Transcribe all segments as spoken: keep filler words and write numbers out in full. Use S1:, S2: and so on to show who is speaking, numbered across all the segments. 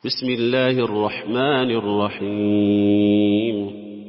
S1: بسم الله الرحمن الرحيم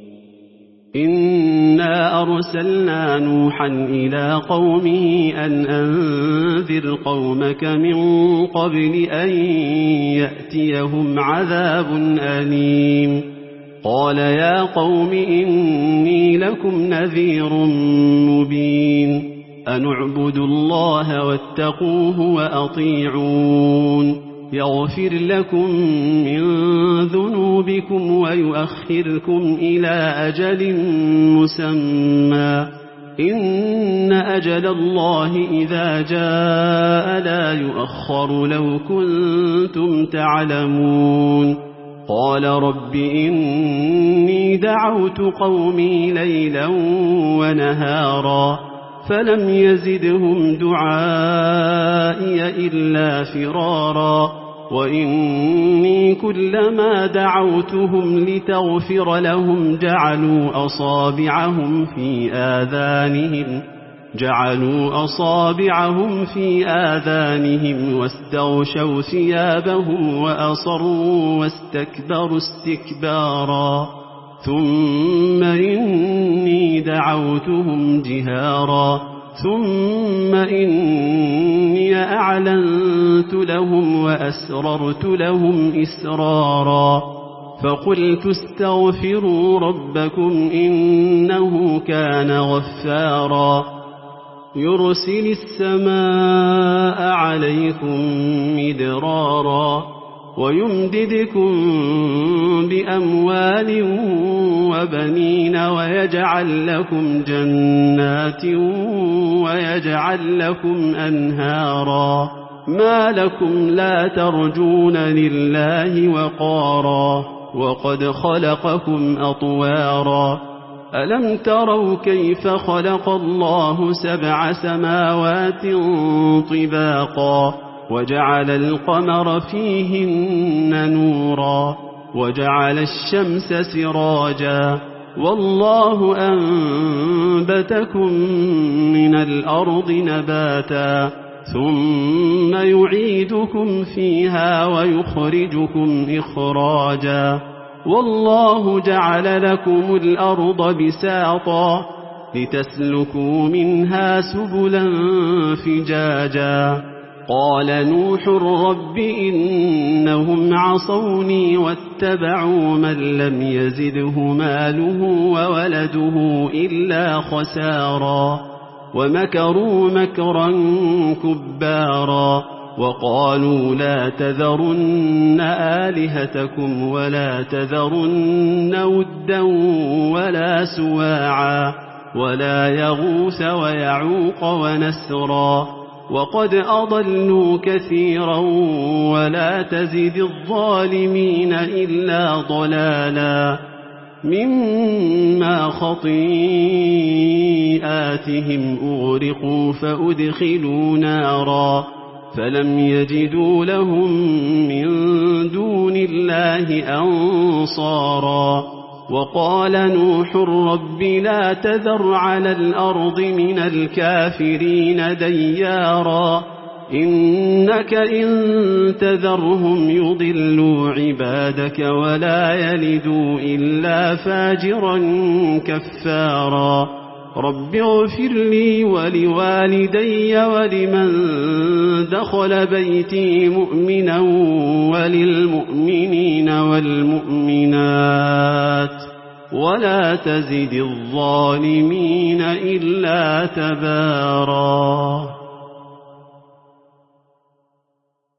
S1: إنا أرسلنا نوحا إلى قومه أن أنذر قومك من قبل أن يأتيهم عذاب أليم قال يا قوم إني لكم نذير مبين أن اعبدوا الله واتقوه وأطيعون يغفر لكم من ذنوبكم ويؤخركم إلى أجل مسمى إن أجل الله إذا جاء لا يؤخر لو كنتم تعلمون قال رب إني دعوت قومي ليلا ونهارا فلم يزدهم دعائي إلا فرارا وإني كلما دعوتهم لتغفر لهم جعلوا أصابعهم في آذانهم جعلوا أصابعهم في آذانهم واستغشوا ثيابهم وأصروا واستكبروا استكبارا ثم إني دعوتهم جهارا ثم إني أعلنت لهم وأسررت لهم إسرارا فقلت استغفروا ربكم إنه كان غفارا يرسل السماء عليكم مدرارا ويمددكم بأموال وبنين ويجعل لكم جنات ويجعل لكم أنهارا ما لكم لا ترجون لله وقارا وقد خلقكم أطوارا ألم تروا كيف خلق الله سبع سماوات طباقا وجعل القمر فيهن نورا وجعل الشمس سراجا والله أنبتكم من الأرض نباتا ثم يعيدكم فيها ويخرجكم إخراجا والله جعل لكم الأرض بساطا لتسلكوا منها سبلا فجاجا قال نوح رب إنهم عصوني واتبعوا من لم يزده ماله وولده إلا خسارا ومكروا مكرا كبارا وقالوا لا تذرن آلهتكم ولا تذرن ودا ولا سواعا ولا يغوث ويعوق ونسرا وقد أضلوا كثيرا ولا تزد الظالمين إلا ضلالا مما خطيئاتهم أغرقوا فأدخلوا نارا فلم يجدوا لهم من دون الله أنصارا وقال نوح رب لا تذر على الأرض من الكافرين ديارا إنك إن تذرهم يضلوا عبادك ولا يلدوا إلا فاجرا كفارا رب اغفر لي ولوالدي ولمن دخل بيتي مؤمنا وللمؤمنين والمؤمنات ولا تزد الظالمين إلا تبارا.